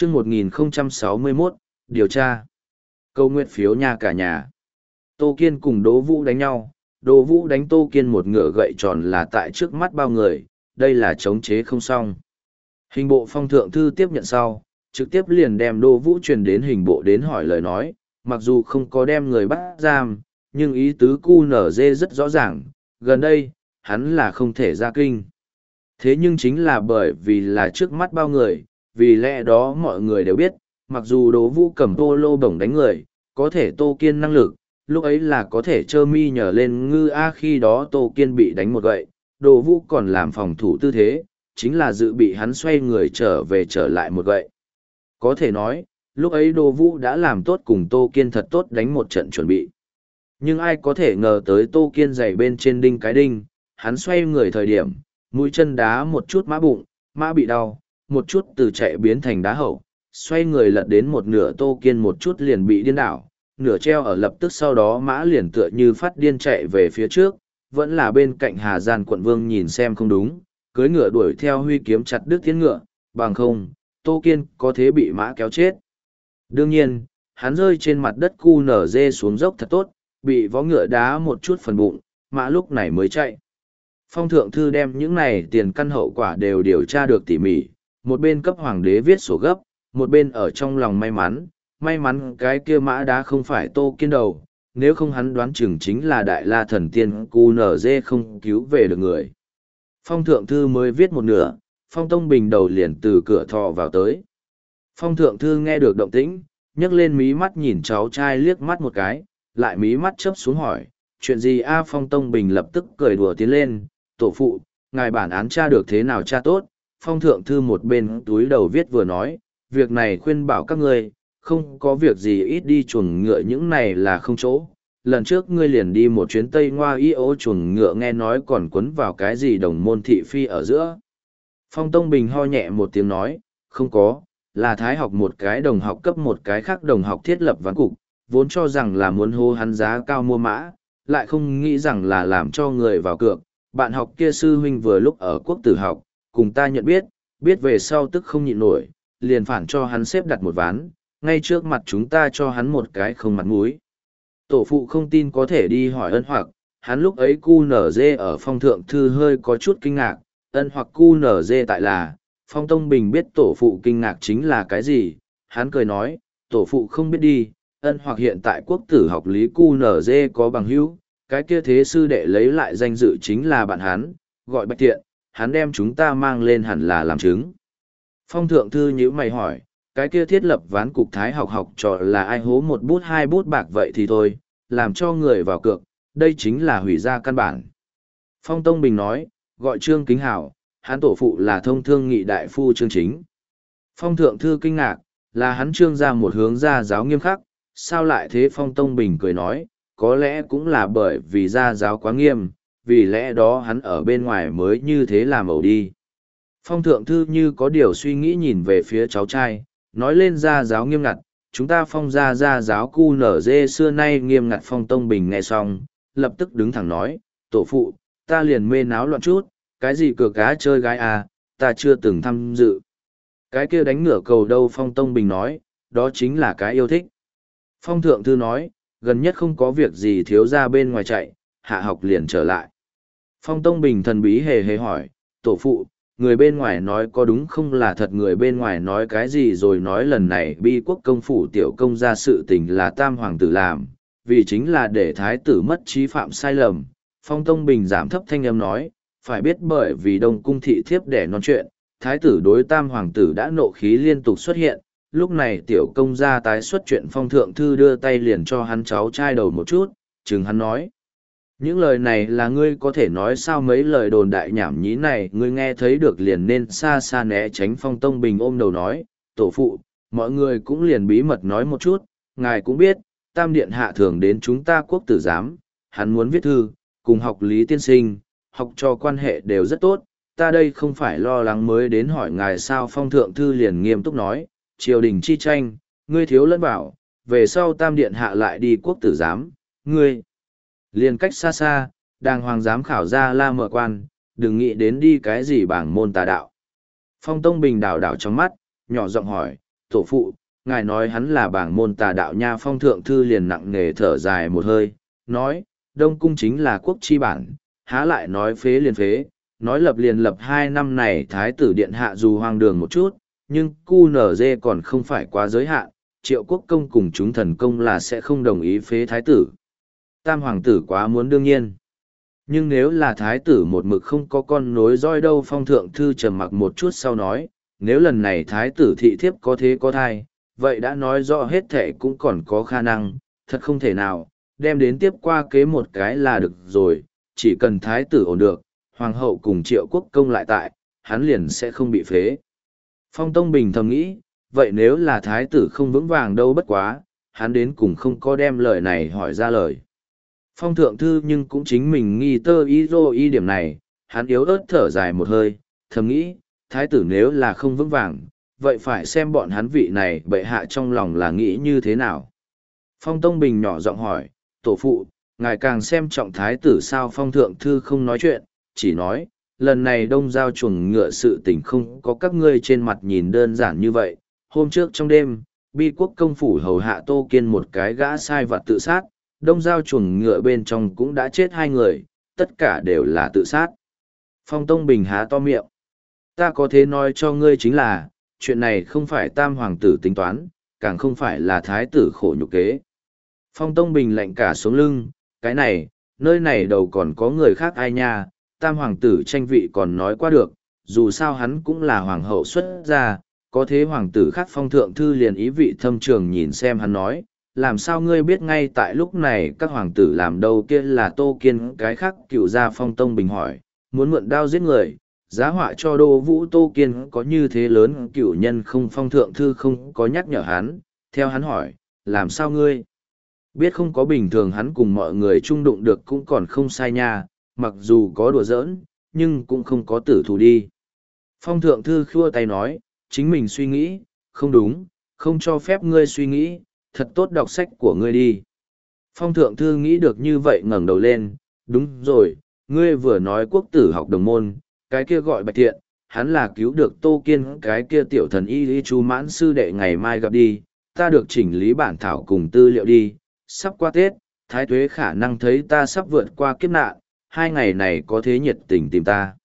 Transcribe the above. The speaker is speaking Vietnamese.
chương 1061, điều tra. Câu nguyện phiếu nha cả nhà. Tô Kiên cùng Đỗ Vũ đánh nhau, Đỗ Vũ đánh Tô Kiên một ngựa gậy tròn là tại trước mắt bao người, đây là chống chế không xong. Hình bộ phong thượng thư tiếp nhận sau, trực tiếp liền đem Đỗ Vũ truyền đến hình bộ đến hỏi lời nói, mặc dù không có đem người bắt giam, nhưng ý tứ QNZ rất rõ ràng, gần đây, hắn là không thể ra kinh. Thế nhưng chính là bởi vì là trước mắt bao người, vì lẽ đó mọi người đều biết, mặc dù Đỗ Vũ cầm tô lô bổng đánh người, có thể Tô Kiên năng lực, lúc ấy là có thể trơ mi nhờ lên ngư a khi đó Tô Kiên bị đánh một gậy, Đỗ Vũ còn làm phòng thủ tư thế, chính là dự bị hắn xoay người trở về trở lại một gậy. Có thể nói, lúc ấy Đỗ Vũ đã làm tốt cùng Tô Kiên thật tốt đánh một trận chuẩn bị. Nhưng ai có thể ngờ tới Tô Kiên giày bên trên đinh cái đinh, hắn xoay người thời điểm, mũi chân đá một chút mã bụng, mã bị đau, một chút từ chạy biến thành đá hậu, xoay người lật đến một nửa Tô Kiên một chút liền bị điên đảo, nửa treo ở lập tức sau đó mã liền tựa như phát điên chạy về phía trước, vẫn là bên cạnh Hà Giàn quận vương nhìn xem không đúng, cưới ngựa đuổi theo huy kiếm chặt đứt tiến ngựa, bằng không, Tô Kiên có thế bị mã kéo chết. Đương nhiên, hắn rơi trên mặt đất QNZ xuống dốc thật tốt, bị vó ngựa đá một chút phần bụng, mã lúc này mới chạy. Phong thượng thư đem những này tiền căn hậu quả đều điều tra được tỉ mỉ, một bên cấp hoàng đế viết sổ gấp, một bên ở trong lòng may mắn cái kia mã đá không phải Tô Kiên đầu, nếu không hắn đoán chừng chính là đại la thần tiên QNZ không cứu về được người. Phong thượng thư mới viết một nửa, Phong Tông Bình đầu liền từ cửa thò vào tới. Phong thượng thư nghe được động tĩnh, nhấc lên mí mắt nhìn cháu trai liếc mắt một cái, lại mí mắt chớp xuống hỏi, chuyện gì a? Phong Tông Bình lập tức cười đùa tiến lên, tổ phụ, ngài bản án tra được thế nào tra tốt? Phong thượng thư một bên túi đầu viết vừa nói, việc này khuyên bảo các ngươi, không có việc gì ít đi chuồng ngựa những này là không chỗ. Lần trước ngươi liền đi một chuyến Tây Ngoa y ô chuồng ngựa nghe nói còn quấn vào cái gì đồng môn thị phi ở giữa. Phong Tông Bình ho nhẹ một tiếng nói, không có, là Thái học một cái đồng học cấp một cái khác đồng học thiết lập ván cục, vốn cho rằng là muốn hô hắn giá cao mua mã, lại không nghĩ rằng là làm cho người vào cược. Bạn học kia sư huynh vừa lúc ở quốc tử học, cùng ta nhận biết, biết về sau tức không nhịn nổi, liền phản cho hắn xếp đặt một ván, ngay trước mặt chúng ta cho hắn một cái không mặt mũi. Tổ phụ không tin có thể đi hỏi ân hoặc, hắn lúc ấy QNZ ở phong thượng thư hơi có chút kinh ngạc, ân hoặc QNZ tại là, Phong Tông Bình biết tổ phụ kinh ngạc chính là cái gì, hắn cười nói, tổ phụ không biết đi, ân hoặc hiện tại quốc tử học lý QNZ có bằng hữu, cái kia thế sư đệ lấy lại danh dự chính là bạn hắn, gọi Bạch Thiện, hắn đem chúng ta mang lên hẳn là làm chứng. Phong thượng thư nhíu mày hỏi, cái kia thiết lập ván cục Thái học học trò là ai hố một bút hai bút bạc vậy thì thôi, làm cho người vào cược, đây chính là hủy ra căn bản. Phong Tông Bình nói, gọi Trương Kính Hảo, hắn tổ phụ là thông thương nghị đại phu Trương Chính. Phong thượng thư kinh ngạc, là hắn Trương ra một hướng gia giáo nghiêm khắc, sao lại thế? Phong Tông Bình cười nói, có lẽ cũng là bởi vì gia giáo quá nghiêm, vì lẽ đó hắn ở bên ngoài mới như thế làm ẩu đi. Phong thượng thư như có điều suy nghĩ nhìn về phía cháu trai, nói lên gia giáo nghiêm ngặt, chúng ta phong gia giáo QNZ xưa nay nghiêm ngặt. Phong Tông Bình nghe xong, lập tức đứng thẳng nói, tổ phụ, ta liền mê náo loạn chút, cái gì cược cá chơi gái à, ta chưa từng tham dự. Cái kia đánh ngửa cầu đâu? Phong Tông Bình nói, đó chính là cái yêu thích. Phong thượng thư nói, gần nhất không có việc gì thiếu ra bên ngoài chạy, hạ học liền trở lại. Phong Tông Bình thần bí hề hề hỏi, tổ phụ, người bên ngoài nói có đúng không là thật? Người bên ngoài nói cái gì? Rồi nói lần này Bi Quốc công phủ tiểu công ra sự tình là Tam hoàng tử làm, vì chính là để thái tử mất trí phạm sai lầm. Phong Tông Bình giảm thấp thanh âm nói, phải biết bởi vì Đông cung thị thiếp để non chuyện, thái tử đối Tam hoàng tử đã nộ khí liên tục xuất hiện. Lúc này tiểu công gia tái xuất chuyện, phong thượng thư đưa tay liền cho hắn cháu trai đầu một chút, chừng hắn nói. Những lời này là ngươi có thể nói sao? Mấy lời đồn đại nhảm nhí này ngươi nghe thấy được liền nên xa xa né tránh. Phong Tông Bình ôm đầu nói, tổ phụ, mọi người cũng liền bí mật nói một chút, ngài cũng biết, Tam điện hạ thường đến chúng ta quốc tử giám, hắn muốn viết thư, cùng học lý tiên sinh, học trò quan hệ đều rất tốt, ta đây không phải lo lắng mới đến hỏi ngài sao? Phong thượng thư liền nghiêm túc nói, triều đình chi tranh, ngươi thiếu lẫn bảo, về sau Tam điện hạ lại đi quốc tử giám, ngươi liền cách xa xa, đàng hoàng giám khảo ra la mở quan, đừng nghĩ đến đi cái gì bảng môn tà đạo. Phong Tông Bình đảo đảo trong mắt, nhỏ giọng hỏi, tổ phụ, ngài nói hắn là bảng môn tà đạo nha. Phong thượng thư liền nặng nề thở dài một hơi, nói, Đông Cung chính là quốc chi bản, há lại nói phế liền phế, nói lập liền lập 2 năm này thái tử điện hạ dù hoang đường một chút, nhưng QNZ còn không phải quá giới hạn, Triệu Quốc công cùng chúng thần công là sẽ không đồng ý phế thái tử. Tam hoàng tử quá muốn đương nhiên. Nhưng nếu là thái tử một mực không có con nối roi đâu. Phong thượng thư trầm mặc một chút sau nói, nếu lần này thái tử thị thiếp có thế có thai, vậy đã nói rõ hết thệ cũng còn có khả năng, thật không thể nào, đem đến tiếp qua kế một cái là được rồi, chỉ cần thái tử ổn được, hoàng hậu cùng Triệu Quốc công lại tại, hắn liền sẽ không bị phế. Phong Tông Bình thầm nghĩ, vậy nếu là thái tử không vững vàng đâu bất quá, hắn đến cùng không có đem lời này hỏi ra lời. Phong thượng thư nhưng cũng chính mình nghi tơ y điểm này, hắn yếu ớt thở dài một hơi, thầm nghĩ, thái tử nếu là không vững vàng, vậy phải xem bọn hắn vị này bệ hạ trong lòng là nghĩ như thế nào. Phong Tông Bình nhỏ giọng hỏi, tổ phụ, ngài càng xem trọng thái tử sao? Phong thượng thư không nói chuyện, chỉ nói, lần này đông giao chuồng ngựa sự tình không có các ngươi trên mặt nhìn đơn giản như vậy. Hôm trước trong đêm, Bi Quốc công phủ hầu hạ Tô Kiên một cái gã sai vặt tự sát, đông giao chuồng ngựa bên trong cũng đã chết 2 người, tất cả đều là tự sát. Phong Tông Bình há to miệng. Ta có thể nói cho ngươi chính là, chuyện này không phải tam hoàng tử tính toán, càng không phải là thái tử khổ nhục kế. Phong Tông Bình lạnh cả xuống lưng, cái này, nơi này đầu còn có người khác ai nha, tam hoàng tử tranh vị còn nói qua được, dù sao hắn cũng là hoàng hậu xuất gia, có thế hoàng tử khác. Phong thượng thư liền ý vị thâm trường nhìn xem hắn nói, làm sao ngươi biết ngay tại lúc này các hoàng tử làm đâu kia là Tô Kiên cái khác cựu gia. Phong Tông Bình hỏi, muốn mượn đao giết người, giá họa cho Đô Vũ Tô Kiên có như thế lớn cựu nhân không? Phong thượng thư không có nhắc nhở hắn, theo hắn hỏi, làm sao ngươi biết không có bình thường hắn cùng mọi người chung đụng được cũng còn không sai nha, mặc dù có đùa giỡn, nhưng cũng không có tử thù đi. Phong thượng thư khua tay nói, chính mình suy nghĩ, không đúng, không cho phép ngươi suy nghĩ, thật tốt đọc sách của ngươi đi. Phong thượng thư nghĩ được như vậy ngẩng đầu lên, đúng rồi, ngươi vừa nói quốc tử học đồng môn, cái kia gọi Bạch Thiện, hắn là cứu được Tô Kiên cái kia tiểu thần y lý chú mãn sư đệ, ngày mai gặp đi, ta được chỉnh lý bản thảo cùng tư liệu đi, sắp qua Tết, Thái Tuế khả năng thấy ta sắp vượt qua kiếp nạn, 2 ngày này có thế nhiệt tình tìm ta.